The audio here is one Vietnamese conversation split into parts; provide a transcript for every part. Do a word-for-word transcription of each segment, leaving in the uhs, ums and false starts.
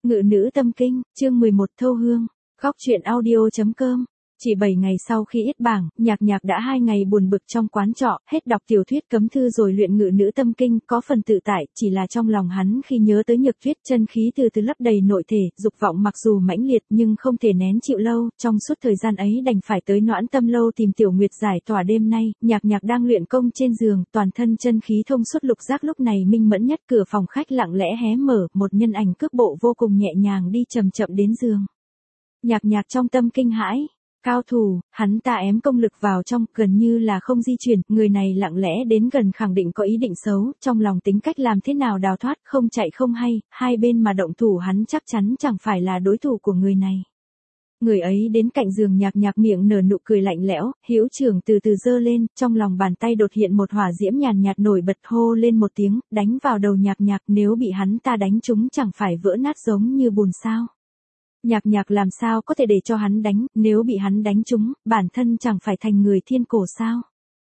Ngự nữ tâm kinh, chương mười một Thâu Hương, góc truyện audio.com. Chỉ bảy ngày sau khi yết bảng, Nhạc Nhạc đã hai ngày buồn bực trong quán trọ, hết đọc tiểu thuyết cấm thư rồi luyện ngự nữ tâm kinh, có phần tự tại, chỉ là trong lòng hắn khi nhớ tới Nhược Tuyết, chân khí từ từ lấp đầy nội thể, dục vọng mặc dù mãnh liệt nhưng không thể nén chịu lâu, trong suốt thời gian ấy đành phải tới Noãn Tâm lâu tìm Tiểu Nguyệt giải tỏa. Đêm nay, Nhạc Nhạc đang luyện công trên giường, toàn thân chân khí thông suốt lục giác lúc này minh mẫn nhất, cửa phòng khách lặng lẽ hé mở, một nhân ảnh cước bộ vô cùng nhẹ nhàng đi chậm chậm đến giường. Nhạc Nhạc trong tâm kinh hãi. Cao thủ, hắn ta ém công lực vào trong, gần như là không di chuyển, người này lặng lẽ đến gần khẳng định có ý định xấu, trong lòng tính cách làm thế nào đào thoát, không chạy không hay, hai bên mà động thủ hắn chắc chắn chẳng phải là đối thủ của người này. Người ấy đến cạnh giường Nhạc Nhạc, miệng nở nụ cười lạnh lẽo, hữu trưởng từ từ giơ lên, trong lòng bàn tay đột hiện một hỏa diễm nhàn nhạt nổi bật, hô lên một tiếng, đánh vào đầu Nhạc Nhạc, nếu bị hắn ta đánh trúng chẳng phải vỡ nát giống như bùn sao. Nhạc Nhạc làm sao có thể để cho hắn đánh, nếu bị hắn đánh trúng, bản thân chẳng phải thành người thiên cổ sao.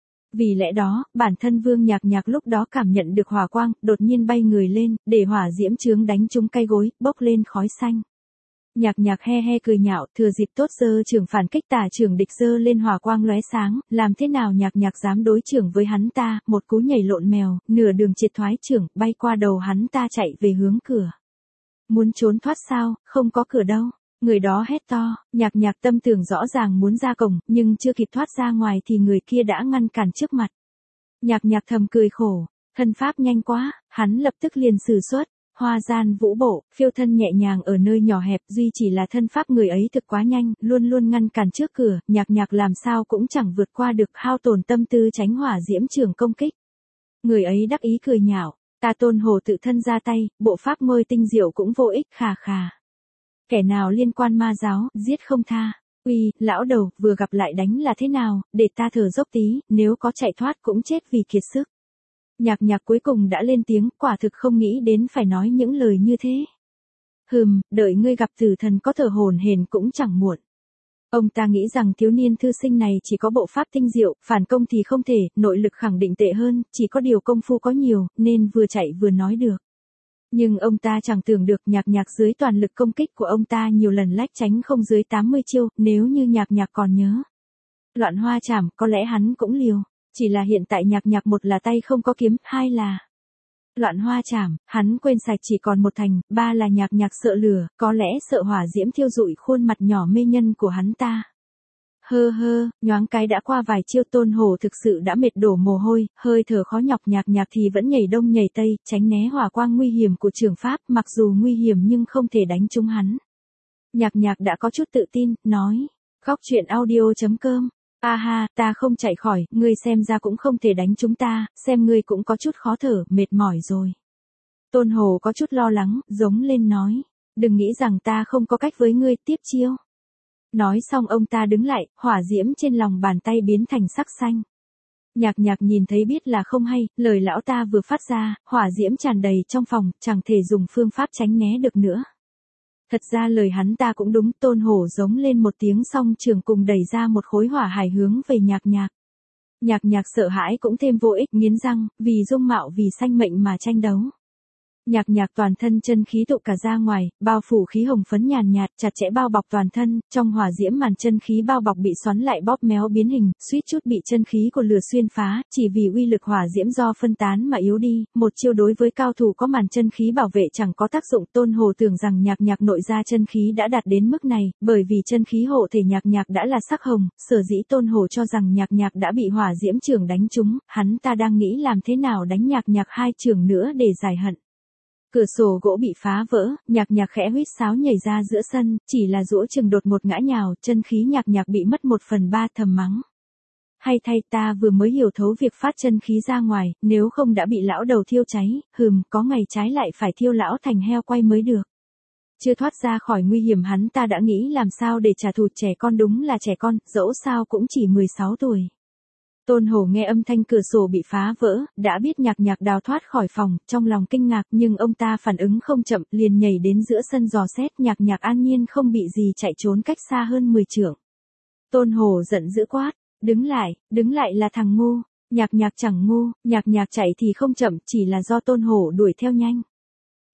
Vì lẽ đó, bản thân Vương Nhạc Nhạc lúc đó cảm nhận được hỏa quang, đột nhiên bay người lên, để hỏa diễm chướng đánh trúng cây gối, bốc lên khói xanh. Nhạc Nhạc he he cười nhạo, thừa dịp tốt giơ trưởng phản kích, tả trưởng địch giơ lên, hỏa quang lóe sáng, làm thế nào Nhạc Nhạc dám đối trưởng với hắn ta, một cú nhảy lộn mèo, nửa đường triệt thoái trưởng, bay qua đầu hắn ta chạy về hướng cửa. Muốn trốn thoát sao, không có cửa đâu. Người đó hét to, Nhạc Nhạc tâm tưởng rõ ràng muốn ra cổng, nhưng chưa kịp thoát ra ngoài thì người kia đã ngăn cản trước mặt. Nhạc Nhạc thầm cười khổ, thân pháp nhanh quá, hắn lập tức liền sử xuất, hoa gian vũ bộ, phiêu thân nhẹ nhàng ở nơi nhỏ hẹp, duy chỉ là thân pháp người ấy thực quá nhanh, luôn luôn ngăn cản trước cửa, Nhạc Nhạc làm sao cũng chẳng vượt qua được, hao tổn tâm tư tránh hỏa diễm trường công kích. Người ấy đắc ý cười nhạo, ta Tôn Hồ tự thân ra tay, bộ pháp ngôi tinh diệu cũng vô ích, khà khà. Kẻ nào liên quan ma giáo, giết không tha. Uy, lão đầu, vừa gặp lại đánh là thế nào, để ta thở dốc tí, nếu có chạy thoát cũng chết vì kiệt sức. Nhạc Nhạc cuối cùng đã lên tiếng, quả thực không nghĩ đến phải nói những lời như thế. Hừm, đợi ngươi gặp tử thần có thở hổn hển cũng chẳng muộn. Ông ta nghĩ rằng thiếu niên thư sinh này chỉ có bộ pháp tinh diệu, phản công thì không thể, nội lực khẳng định tệ hơn, chỉ có điều công phu có nhiều, nên vừa chạy vừa nói được. Nhưng ông ta chẳng tưởng được Nhạc Nhạc dưới toàn lực công kích của ông ta nhiều lần lách tránh không dưới tám mươi chiêu, nếu như Nhạc Nhạc còn nhớ. Loạn hoa chảm, có lẽ hắn cũng liều, chỉ là hiện tại Nhạc Nhạc một là tay không có kiếm, hai là loạn hoa chảm, hắn quên sạch chỉ còn một thành, ba là Nhạc Nhạc sợ lửa, có lẽ sợ hỏa diễm thiêu rụi khuôn mặt nhỏ mê nhân của hắn ta. Hơ hơ, nhoáng cái đã qua vài chiêu, Tôn Hồ thực sự đã mệt đổ mồ hôi, hơi thở khó nhọc, Nhạc Nhạc thì vẫn nhảy đông nhảy tây, tránh né hỏa quang nguy hiểm của trường pháp, mặc dù nguy hiểm nhưng không thể đánh trúng hắn. Nhạc Nhạc đã có chút tự tin, nói, góc truyện audio.com, a ha, ta không chạy khỏi, ngươi xem ra cũng không thể đánh chúng ta, xem ngươi cũng có chút khó thở, mệt mỏi rồi. Tôn Hồ có chút lo lắng, giống lên nói, đừng nghĩ rằng ta không có cách với ngươi, tiếp chiêu. Nói xong ông ta đứng lại, hỏa diễm trên lòng bàn tay biến thành sắc xanh. Nhạc Nhạc nhìn thấy biết là không hay, lời lão ta vừa phát ra, hỏa diễm tràn đầy trong phòng, chẳng thể dùng phương pháp tránh né được nữa. Thật ra lời hắn ta cũng đúng, Tôn Hổ giống lên một tiếng xong trường cùng đẩy ra một khối hỏa hải hướng về Nhạc Nhạc. Nhạc Nhạc sợ hãi cũng thêm vô ích, nghiến răng, vì dung mạo vì sanh mệnh mà tranh đấu. Nhạc Nhạc toàn thân chân khí tụ cả ra ngoài, bao phủ khí hồng phấn nhàn nhạt, chặt chẽ bao bọc toàn thân, trong hỏa diễm màn chân khí bao bọc bị xoắn lại bóp méo biến hình, suýt chút bị chân khí của lửa xuyên phá, chỉ vì uy lực hỏa diễm do phân tán mà yếu đi, một chiêu đối với cao thủ có màn chân khí bảo vệ chẳng có tác dụng. Tôn Hồ tưởng rằng Nhạc Nhạc nội ra chân khí đã đạt đến mức này, bởi vì chân khí hộ thể Nhạc Nhạc đã là sắc hồng, sở dĩ Tôn Hồ cho rằng Nhạc Nhạc đã bị hỏa diễm chưởng đánh trúng, hắn ta đang nghĩ làm thế nào đánh Nhạc Nhạc hai chưởng nữa để giải hận. Cửa sổ gỗ bị phá vỡ, Nhạc Nhạc khẽ huýt sáo nhảy ra giữa sân, chỉ là duỗi chừng đột một ngã nhào, chân khí Nhạc Nhạc bị mất một phần ba, thầm mắng. Hay thay, ta vừa mới hiểu thấu việc phát chân khí ra ngoài, nếu không đã bị lão đầu thiêu cháy, hừm, có ngày trái lại phải thiêu lão thành heo quay mới được. Chưa thoát ra khỏi nguy hiểm hắn ta đã nghĩ làm sao để trả thù, trẻ con đúng là trẻ con, dẫu sao cũng chỉ mười sáu tuổi. Tôn Hổ nghe âm thanh cửa sổ bị phá vỡ, đã biết Nhạc Nhạc đào thoát khỏi phòng, trong lòng kinh ngạc nhưng ông ta phản ứng không chậm, liền nhảy đến giữa sân dò xét, Nhạc Nhạc an nhiên không bị gì, chạy trốn cách xa hơn mười trượng. Tôn Hổ giận dữ quát, đứng lại, đứng lại là thằng ngu. Nhạc Nhạc chẳng ngu, Nhạc Nhạc chạy thì không chậm, chỉ là do Tôn Hổ đuổi theo nhanh.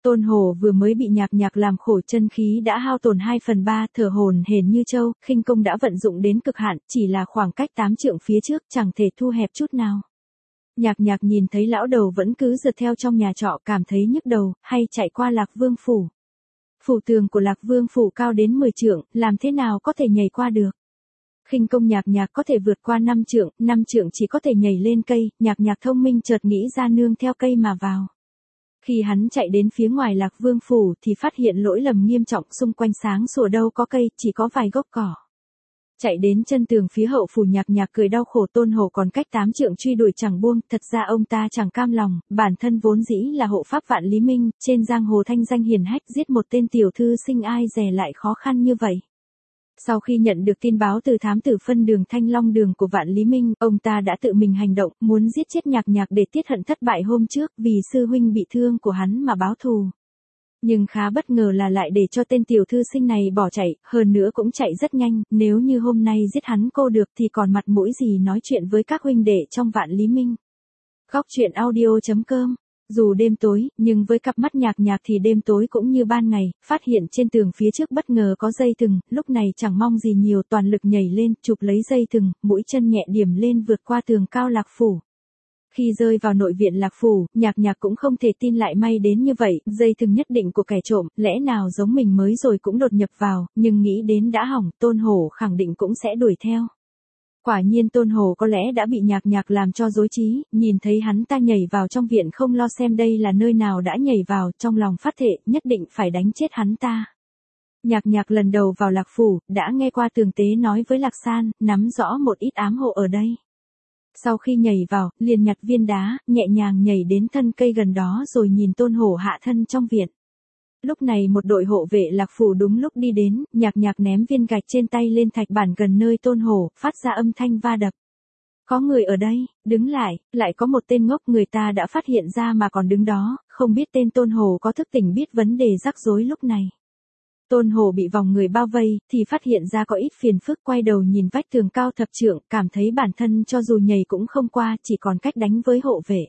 Tôn Hổ vừa mới bị Nhạc Nhạc làm khổ, chân khí đã hao tổn hai phần ba, thở hổn hển như trâu, khinh công đã vận dụng đến cực hạn, chỉ là khoảng cách tám trượng phía trước chẳng thể thu hẹp chút nào. Nhạc Nhạc nhìn thấy lão đầu vẫn cứ rượt theo trong nhà trọ, cảm thấy nhức đầu, hay chạy qua Lạc Vương phủ. Phủ tường của Lạc Vương phủ cao đến mười trượng, làm thế nào có thể nhảy qua được? Khinh công Nhạc Nhạc có thể vượt qua năm trượng, năm trượng chỉ có thể nhảy lên cây, Nhạc Nhạc thông minh chợt nghĩ ra nương theo cây mà vào. Khi hắn chạy đến phía ngoài Lạc Vương phủ thì phát hiện lỗi lầm nghiêm trọng, xung quanh sáng sủa đâu có cây, chỉ có vài gốc cỏ. Chạy đến chân tường phía hậu phủ, Nhạc Nhạc cười đau khổ, Tôn Hổ còn cách tám trượng truy đuổi chẳng buông, thật ra ông ta chẳng cam lòng, bản thân vốn dĩ là hộ pháp Vạn Lý Minh, trên giang hồ thanh danh hiển hách, giết một tên tiểu thư sinh ai dè lại khó khăn như vậy. Sau khi nhận được tin báo từ thám tử phân đường Thanh Long đường của Vạn Lý Minh, ông ta đã tự mình hành động, muốn giết chết Nhạc Nhạc để tiết hận thất bại hôm trước vì sư huynh bị thương của hắn mà báo thù. Nhưng khá bất ngờ là lại để cho tên tiểu thư sinh này bỏ chạy, hơn nữa cũng chạy rất nhanh, nếu như hôm nay giết hắn cô được thì còn mặt mũi gì nói chuyện với các huynh đệ trong Vạn Lý Minh. Góc truyện audio chấm com. Dù đêm tối, nhưng với cặp mắt Nhạc Nhạc thì đêm tối cũng như ban ngày, phát hiện trên tường phía trước bất ngờ có dây thừng, lúc này chẳng mong gì nhiều, toàn lực nhảy lên, chụp lấy dây thừng, mũi chân nhẹ điểm lên vượt qua tường cao Lạc phủ. Khi rơi vào nội viện Lạc phủ, Nhạc Nhạc cũng không thể tin lại may đến như vậy, dây thừng nhất định của kẻ trộm, lẽ nào giống mình mới rồi cũng đột nhập vào, nhưng nghĩ đến đã hỏng, Tôn Hổ khẳng định cũng sẽ đuổi theo. Quả nhiên Tôn Hổ có lẽ đã bị Nhạc Nhạc làm cho rối trí, nhìn thấy hắn ta nhảy vào trong viện không lo xem đây là nơi nào đã nhảy vào, trong lòng phát thệ, nhất định phải đánh chết hắn ta. Nhạc Nhạc lần đầu vào Lạc phủ, đã nghe qua Tường Tế nói với Lạc San, nắm rõ một ít ám hộ ở đây. Sau khi nhảy vào, liền nhặt viên đá, nhẹ nhàng nhảy đến thân cây gần đó rồi nhìn Tôn Hổ hạ thân trong viện. Lúc này một đội hộ vệ Lạc phủ đúng lúc đi đến, Nhạc Nhạc ném viên gạch trên tay lên thạch bản gần nơi Tôn Hổ, phát ra âm thanh va đập. Có người ở đây, đứng lại, lại có một tên ngốc, người ta đã phát hiện ra mà còn đứng đó, không biết tên Tôn Hổ có thức tỉnh biết vấn đề rắc rối lúc này. Tôn Hổ bị vòng người bao vây, thì phát hiện ra có ít phiền phức, quay đầu nhìn vách tường cao thập trượng, cảm thấy bản thân cho dù nhảy cũng không qua, chỉ còn cách đánh với hộ vệ.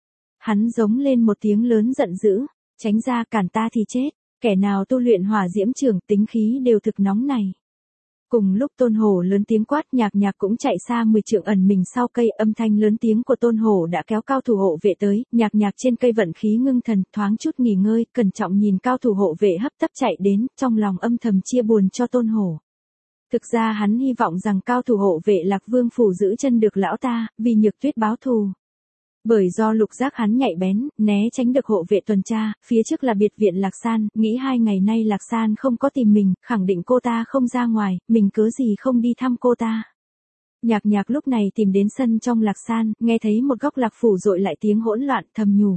Hắn giống lên một tiếng lớn giận dữ, tránh ra, cản ta thì chết, kẻ nào tu luyện hỏa diễm trường, tính khí đều thực nóng này. Cùng lúc Tôn Hổ lớn tiếng quát, Nhạc Nhạc cũng chạy xa mười trượng ẩn mình sau cây, âm thanh lớn tiếng của Tôn Hổ đã kéo cao thủ hộ vệ tới, Nhạc Nhạc trên cây vận khí ngưng thần, thoáng chút nghỉ ngơi, cẩn trọng nhìn cao thủ hộ vệ hấp tấp chạy đến, trong lòng âm thầm chia buồn cho Tôn Hổ. Thực ra hắn hy vọng rằng cao thủ hộ vệ Lạc Vương phủ giữ chân được lão ta, vì Nhược Tuyết báo thù. Bởi do lục giác hắn nhạy bén, né tránh được hộ vệ tuần tra, phía trước là biệt viện Lạc San, nghĩ hai ngày nay Lạc San không có tìm mình, khẳng định cô ta không ra ngoài, mình cớ gì không đi thăm cô ta. Nhạc Nhạc lúc này tìm đến sân trong Lạc San, nghe thấy một góc Lạc phủ dội lại tiếng hỗn loạn, thầm nhủ.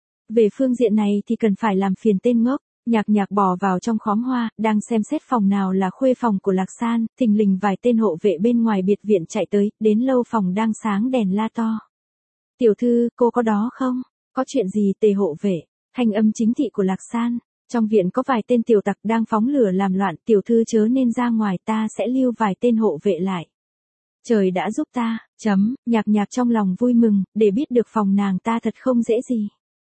Về phương diện này thì cần phải làm phiền tên ngốc. Nhạc Nhạc bò vào trong khóm hoa, đang xem xét phòng nào là khuê phòng của Lạc San, thình lình vài tên hộ vệ bên ngoài biệt viện chạy tới, đến lâu phòng đang sáng đèn la to. Tiểu thư, cô có đó không? Có chuyện gì? Tề hộ vệ, thanh âm chính thị của Lạc San. Trong viện có vài tên tiểu tặc đang phóng lửa làm loạn, tiểu thư chớ nên ra ngoài, ta sẽ lưu vài tên hộ vệ lại. Trời đã giúp ta, chấm, Nhạc Nhạc trong lòng vui mừng, để biết được phòng nàng ta thật không dễ gì.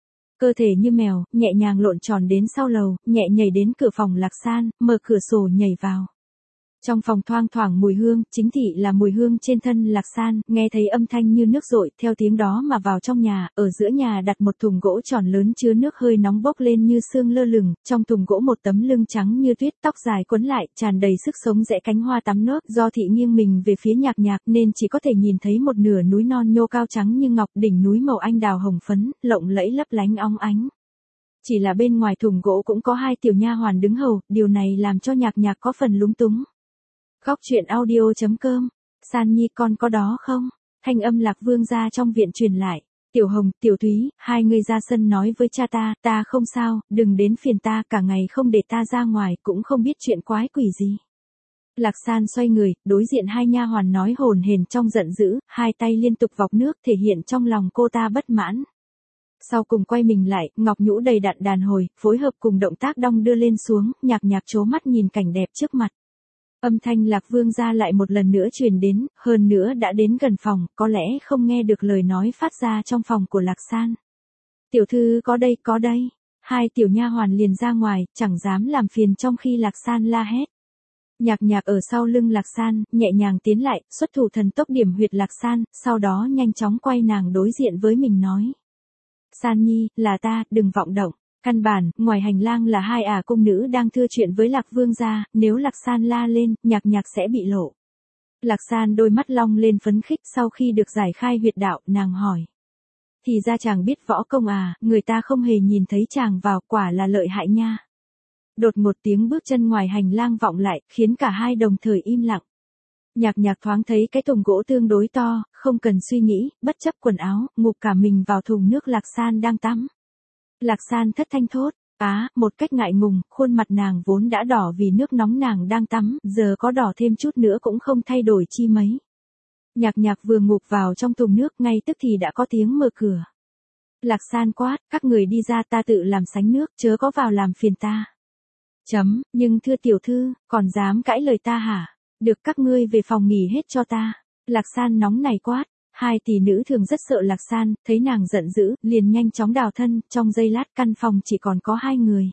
Cơ thể như mèo, nhẹ nhàng lộn tròn đến sau lầu, nhẹ nhảy đến cửa phòng Lạc San, mở cửa sổ nhảy vào. Trong phòng thoang thoảng mùi hương, chính thị là mùi hương trên thân Lạc San, nghe thấy âm thanh như nước dội, theo tiếng đó mà vào trong nhà, ở giữa nhà đặt một thùng gỗ tròn lớn chứa nước hơi nóng bốc lên như sương lơ lửng, trong thùng gỗ một tấm lưng trắng như tuyết, tóc dài quấn lại, tràn đầy sức sống rẽ cánh hoa tắm nước, do thị nghiêng mình về phía Nhạc Nhạc nên chỉ có thể nhìn thấy một nửa núi non nhô cao trắng như ngọc, đỉnh núi màu anh đào hồng phấn, lộng lẫy lấp lánh óng ánh. Chỉ là bên ngoài thùng gỗ cũng có hai tiểu nha hoàn đứng hầu, điều này làm cho Nhạc Nhạc có phần lúng túng. Góc truyện audio chấm com. San Nhi con có đó không? Thanh âm Lạc Vương gia trong viện truyền lại. Tiểu Hồng, Tiểu Thúy, hai người ra sân nói với cha ta, ta không sao, đừng đến phiền ta, cả ngày không để ta ra ngoài, cũng không biết chuyện quái quỷ gì. Lạc San xoay người, đối diện hai nha hoàn nói hồn hển trong giận dữ, hai tay liên tục vọc nước thể hiện trong lòng cô ta bất mãn. Sau cùng quay mình lại, ngọc nhũ đầy đặn đàn hồi, phối hợp cùng động tác đong đưa lên xuống, Nhạc Nhạc trố mắt nhìn cảnh đẹp trước mặt. Âm thanh Lạc Vương gia lại một lần nữa truyền đến, hơn nữa đã đến gần phòng, có lẽ không nghe được lời nói phát ra trong phòng của Lạc San. Tiểu thư có đây, có đây. hai tiểu nha hoàn liền ra ngoài, chẳng dám làm phiền trong khi Lạc San la hét. Nhạc Nhạc ở sau lưng Lạc San, nhẹ nhàng tiến lại, xuất thủ thần tốc điểm huyệt Lạc San, sau đó nhanh chóng quay nàng đối diện với mình nói. San Nhi, là ta, đừng vọng động. Căn bản, ngoài hành lang là hai ả cung nữ đang thưa chuyện với Lạc Vương gia, nếu Lạc San la lên, Nhạc Nhạc sẽ bị lộ. Lạc San đôi mắt long lên phấn khích sau khi được giải khai huyệt đạo, nàng hỏi. Thì ra chàng biết võ công à, người ta không hề nhìn thấy chàng vào, quả là lợi hại nha. Đột một tiếng bước chân ngoài hành lang vọng lại, khiến cả hai đồng thời im lặng. Nhạc Nhạc thoáng thấy cái thùng gỗ tương đối to, không cần suy nghĩ, bất chấp quần áo, ngụp cả mình vào thùng nước Lạc San đang tắm. Lạc San thất thanh thốt, á, một cách ngại ngùng, khuôn mặt nàng vốn đã đỏ vì nước nóng nàng đang tắm, giờ có đỏ thêm chút nữa cũng không thay đổi chi mấy. Nhạc Nhạc vừa ngụp vào trong thùng nước, ngay tức thì đã có tiếng mở cửa. Lạc San quát, các người đi ra, ta tự làm sánh nước, chớ có vào làm phiền ta. Chấm, nhưng thưa tiểu thư, còn dám cãi lời ta hả? Được, các ngươi về phòng nghỉ hết cho ta. Lạc San nóng này quát. Hai tỷ nữ thường rất sợ Lạc San, thấy nàng giận dữ, liền nhanh chóng đào thân, trong giây lát căn phòng chỉ còn có hai người.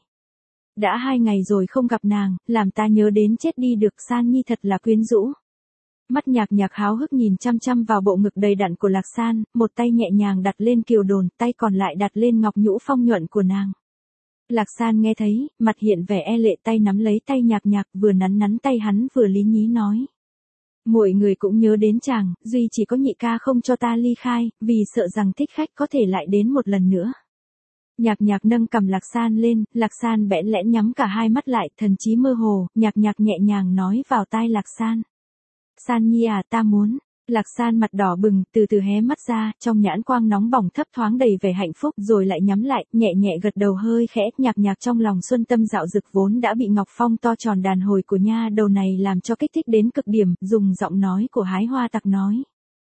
Đã hai ngày rồi không gặp nàng, làm ta nhớ đến chết đi được, San Nhi thật là quyến rũ. Mắt Nhạc Nhạc háo hức nhìn chăm chăm vào bộ ngực đầy đặn của Lạc San, một tay nhẹ nhàng đặt lên kiều đồn, tay còn lại đặt lên ngọc nhũ phong nhuận của nàng. Lạc San nghe thấy, mặt hiện vẻ e lệ, tay nắm lấy tay Nhạc Nhạc, vừa nắn nắn tay hắn vừa lý nhí nói. Mọi người cũng nhớ đến chàng, duy chỉ có nhị ca không cho ta ly khai, vì sợ rằng thích khách có thể lại đến một lần nữa. Nhạc Nhạc nâng cầm Lạc San lên, Lạc San bẽn lẽn nhắm cả hai mắt lại, thần trí mơ hồ, Nhạc Nhạc nhẹ nhàng nói vào tai Lạc San. San Nhi à, ta muốn. Lạc San mặt đỏ bừng, từ từ hé mắt ra, trong nhãn quang nóng bỏng thấp thoáng đầy vẻ hạnh phúc, rồi lại nhắm lại, nhẹ nhẹ gật đầu hơi khẽ. Nhạc Nhạc trong lòng xuân tâm dạo dực vốn đã bị ngọc phong to tròn đàn hồi của nha đầu này làm cho kích thích đến cực điểm, dùng giọng nói của hái hoa tặc nói.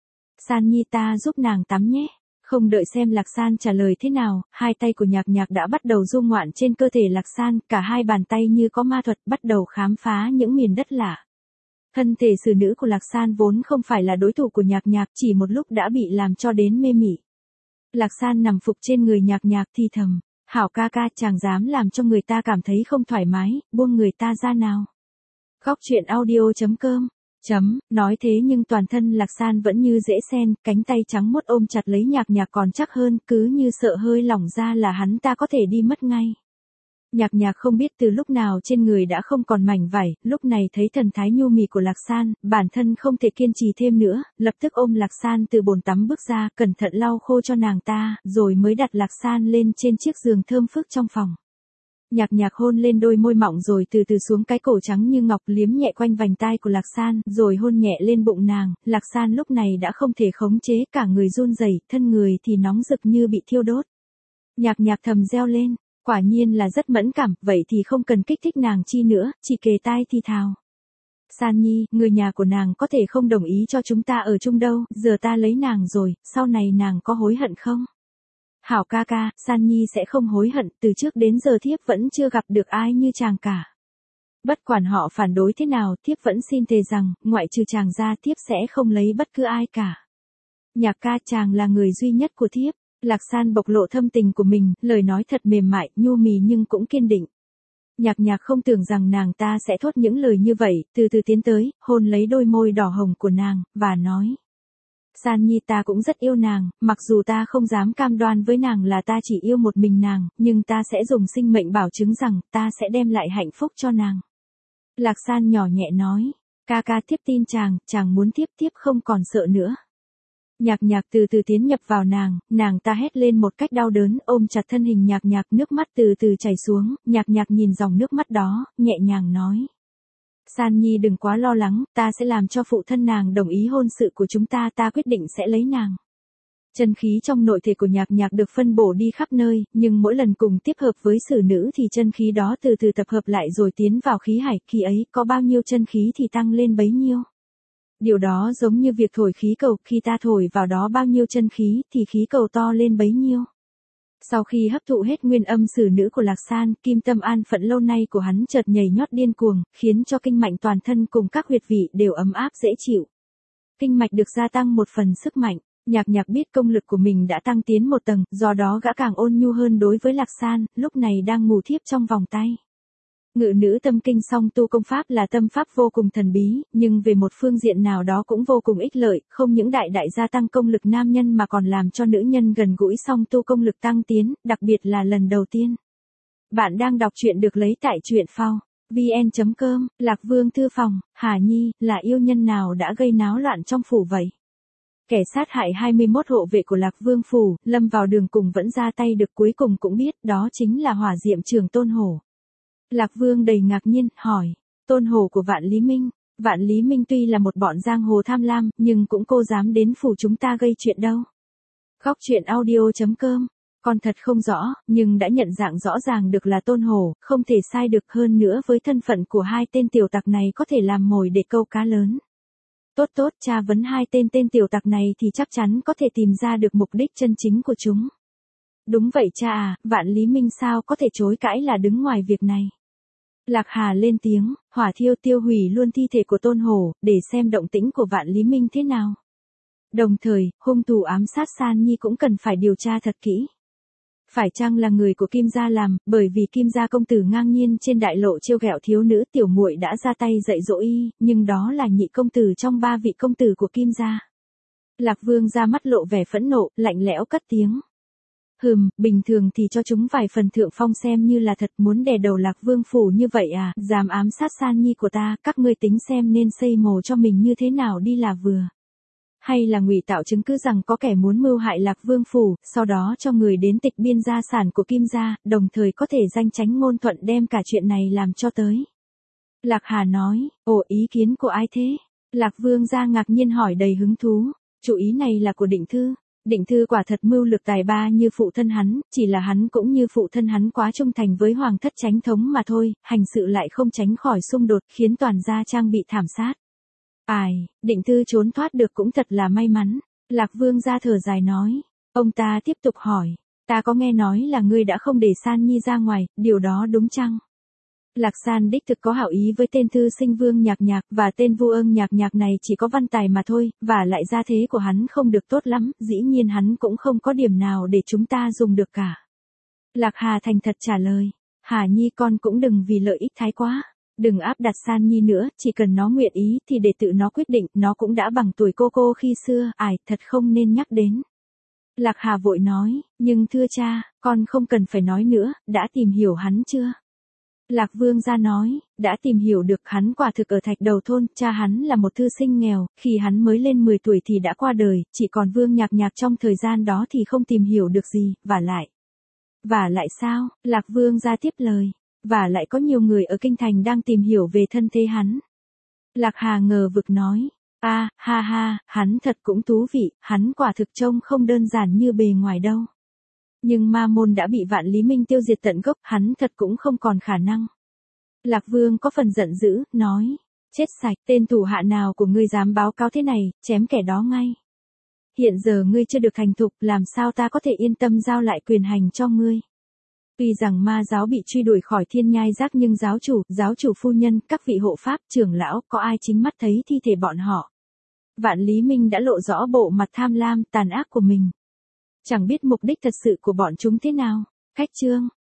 San Nhi, ta giúp nàng tắm nhé. Không đợi xem Lạc San trả lời thế nào, hai tay của Nhạc Nhạc đã bắt đầu du ngoạn trên cơ thể Lạc San, cả hai bàn tay như có ma thuật bắt đầu khám phá những miền đất lạ. Thân thể xử nữ của Lạc San vốn không phải là đối thủ của Nhạc Nhạc, chỉ một lúc đã bị làm cho đến mê mỉ. Lạc San nằm phục trên người Nhạc Nhạc thì thầm, hảo ca ca, chàng dám làm cho người ta cảm thấy không thoải mái, buông người ta ra nào. Góc truyện audio chấm com Chấm, nói thế nhưng toàn thân Lạc San vẫn như dễ sen, cánh tay trắng muốt ôm chặt lấy Nhạc Nhạc còn chắc hơn, cứ như sợ hơi lỏng ra là hắn ta có thể đi mất ngay. Nhạc Nhạc không biết từ lúc nào trên người đã không còn mảnh vải, lúc này thấy thần thái nhu mì của Lạc San, bản thân không thể kiên trì thêm nữa, lập tức ôm Lạc San từ bồn tắm bước ra, cẩn thận lau khô cho nàng ta, rồi mới đặt Lạc San lên trên chiếc giường thơm phức trong phòng. Nhạc Nhạc hôn lên đôi môi mọng rồi từ từ xuống cái cổ trắng như ngọc, liếm nhẹ quanh vành tai của Lạc San, rồi hôn nhẹ lên bụng nàng. Lạc San lúc này đã không thể khống chế, cả người run rẩy, thân người thì nóng rực như bị thiêu đốt. Nhạc Nhạc thầm reo lên. Quả nhiên là rất mẫn cảm, vậy thì không cần kích thích nàng chi nữa, chỉ kề tai thì thào. San Nhi, người nhà của nàng có thể không đồng ý cho chúng ta ở chung đâu, giờ ta lấy nàng rồi, sau này nàng có hối hận không? Hảo ca ca, San Nhi sẽ không hối hận, từ trước đến giờ thiếp vẫn chưa gặp được ai như chàng cả. Bất quản họ phản đối thế nào, thiếp vẫn xin thề rằng, ngoại trừ chàng ra thiếp sẽ không lấy bất cứ ai cả. Nhạc ca, chàng là người duy nhất của thiếp. Lạc San bộc lộ thâm tình của mình, lời nói thật mềm mại, nhu mì nhưng cũng kiên định. Nhạc Nhạc không tưởng rằng nàng ta sẽ thốt những lời như vậy, từ từ tiến tới, hôn lấy đôi môi đỏ hồng của nàng, và nói. San Nhi, ta cũng rất yêu nàng, mặc dù ta không dám cam đoan với nàng là ta chỉ yêu một mình nàng, nhưng ta sẽ dùng sinh mệnh bảo chứng rằng, ta sẽ đem lại hạnh phúc cho nàng. Lạc San nhỏ nhẹ nói, ca ca thiếp tin chàng, chàng muốn thiếp thiếp không còn sợ nữa. Nhạc Nhạc từ từ tiến nhập vào nàng, nàng ta hét lên một cách đau đớn, ôm chặt thân hình Nhạc Nhạc, nước mắt từ từ chảy xuống, Nhạc Nhạc nhìn dòng nước mắt đó, nhẹ nhàng nói. San Nhi đừng quá lo lắng, ta sẽ làm cho phụ thân nàng đồng ý hôn sự của chúng ta, ta quyết định sẽ lấy nàng. Chân khí trong nội thể của Nhạc Nhạc được phân bổ đi khắp nơi, nhưng mỗi lần cùng tiếp hợp với xử nữ thì chân khí đó từ từ tập hợp lại rồi tiến vào khí hải, khi ấy có bao nhiêu chân khí thì tăng lên bấy nhiêu. Điều đó giống như việc thổi khí cầu, khi ta thổi vào đó bao nhiêu chân khí thì khí cầu to lên bấy nhiêu. Sau khi hấp thụ hết nguyên âm xử nữ của Lạc San, kim tâm an phận lâu nay của hắn chợt nhảy nhót điên cuồng, khiến cho kinh mạch toàn thân cùng các huyệt vị đều ấm áp dễ chịu. Kinh mạch được gia tăng một phần sức mạnh. Nhạc Nhạc biết công lực của mình đã tăng tiến một tầng, do đó gã càng ôn nhu hơn đối với Lạc San, lúc này đang ngủ thiếp trong vòng tay. Ngự nữ tâm kinh song tu công pháp là tâm pháp vô cùng thần bí, nhưng về một phương diện nào đó cũng vô cùng ích lợi, không những đại đại gia tăng công lực nam nhân mà còn làm cho nữ nhân gần gũi song tu công lực tăng tiến, đặc biệt là lần đầu tiên. Bạn đang đọc truyện được lấy tại truyện phao vn chấm com, Lạc Vương thư phòng, Hà Nhi, là yêu nhân nào đã gây náo loạn trong phủ vậy? Kẻ sát hại hai mươi mốt hộ vệ của Lạc Vương phủ, lâm vào đường cùng vẫn ra tay được, cuối cùng cũng biết đó chính là Hỏa Diệm Trường Tôn Hổ. Lạc Vương đầy ngạc nhiên, hỏi, Tôn Hổ của Vạn Lý Minh. Vạn Lý Minh tuy là một bọn giang hồ tham lam, nhưng cũng cô dám đến phủ chúng ta gây chuyện đâu. Khóc chuyện audio chấm com, con thật không rõ, nhưng đã nhận dạng rõ ràng được là Tôn Hổ, không thể sai được, hơn nữa với thân phận của hai tên tiểu tặc này có thể làm mồi để câu cá lớn. Tốt tốt, tra vấn hai tên tên tiểu tặc này thì chắc chắn có thể tìm ra được mục đích chân chính của chúng. Đúng vậy cha à, Vạn Lý Minh sao có thể chối cãi là đứng ngoài việc này. Lạc Hà lên tiếng, hỏa thiêu tiêu hủy luôn thi thể của Tôn Hổ, để xem động tĩnh của Vạn Lý Minh thế nào. Đồng thời, hung thủ ám sát San Nhi cũng cần phải điều tra thật kỹ. Phải chăng là người của Kim gia làm, bởi vì Kim gia công tử ngang nhiên trên đại lộ trêu ghẹo thiếu nữ tiểu muội đã ra tay dạy dỗ y, nhưng đó là nhị công tử trong ba vị công tử của Kim gia. Lạc Vương ra mắt lộ vẻ phẫn nộ, lạnh lẽo cất tiếng. Hừm, bình thường thì cho chúng vài phần thượng phong xem như là thật, muốn đè đầu Lạc Vương phủ như vậy à, dám ám sát San Nhi của ta, các ngươi tính xem nên xây mồ cho mình như thế nào đi là vừa. Hay là ngụy tạo chứng cứ rằng có kẻ muốn mưu hại Lạc Vương phủ, sau đó cho người đến tịch biên gia sản của Kim gia, đồng thời có thể danh tránh ngôn thuận đem cả chuyện này làm cho tới. Lạc Hà nói, ồ, ý kiến của ai thế? Lạc Vương gia ngạc nhiên hỏi đầy hứng thú, chủ ý này là của Định Thư. Định Thư quả thật mưu lược tài ba như phụ thân hắn, chỉ là hắn cũng như phụ thân hắn quá trung thành với hoàng thất chánh thống mà thôi, hành sự lại không tránh khỏi xung đột, khiến toàn gia trang bị thảm sát. Ai, Định Thư trốn thoát được cũng thật là may mắn. Lạc Vương gia thở dài nói. Ông ta tiếp tục hỏi, ta có nghe nói là ngươi đã không để San Nhi ra ngoài, điều đó đúng chăng? Lạc San đích thực có hảo ý với tên thư sinh Vương Nhạc Nhạc, và tên Vu Ương Nhạc Nhạc này chỉ có văn tài mà thôi, và lại gia thế của hắn không được tốt lắm, dĩ nhiên hắn cũng không có điểm nào để chúng ta dùng được cả. Lạc Hà thành thật trả lời, Hà Nhi con cũng đừng vì lợi ích thái quá. Đừng áp đặt San Nhi nữa, chỉ cần nó nguyện ý thì để tự nó quyết định, nó cũng đã bằng tuổi cô cô khi xưa, ải, thật không nên nhắc đến. Lạc Hà vội nói, nhưng thưa cha, con không cần phải nói nữa, đã tìm hiểu hắn chưa? Lạc Vương gia nói, đã tìm hiểu được, hắn quả thực ở Thạch Đầu thôn, cha hắn là một thư sinh nghèo, khi hắn mới lên mười tuổi thì đã qua đời, chỉ còn Vương Nhạc Nhạc trong thời gian đó thì không tìm hiểu được gì, và lại. Và lại sao? Lạc Vương gia tiếp lời. Và lại có nhiều người ở kinh thành đang tìm hiểu về thân thế hắn. Lạc Hà ngờ vực nói, a à, ha ha, hắn thật cũng thú vị, hắn quả thực trông không đơn giản như bề ngoài đâu. Nhưng ma môn đã bị Vạn Lý Minh tiêu diệt tận gốc, hắn thật cũng không còn khả năng. Lạc Vương có phần giận dữ, nói, chết sạch, tên thủ hạ nào của ngươi dám báo cáo thế này, chém kẻ đó ngay. Hiện giờ ngươi chưa được thành thục, làm sao ta có thể yên tâm giao lại quyền hành cho ngươi. Tuy rằng ma giáo bị truy đuổi khỏi Thiên Nhai Giác nhưng giáo chủ, giáo chủ phu nhân, các vị hộ pháp, trưởng lão, có ai chính mắt thấy thi thể bọn họ. Vạn Lý Minh đã lộ rõ bộ mặt tham lam, tàn ác của mình. Chẳng biết mục đích thật sự của bọn chúng thế nào. Khách chương.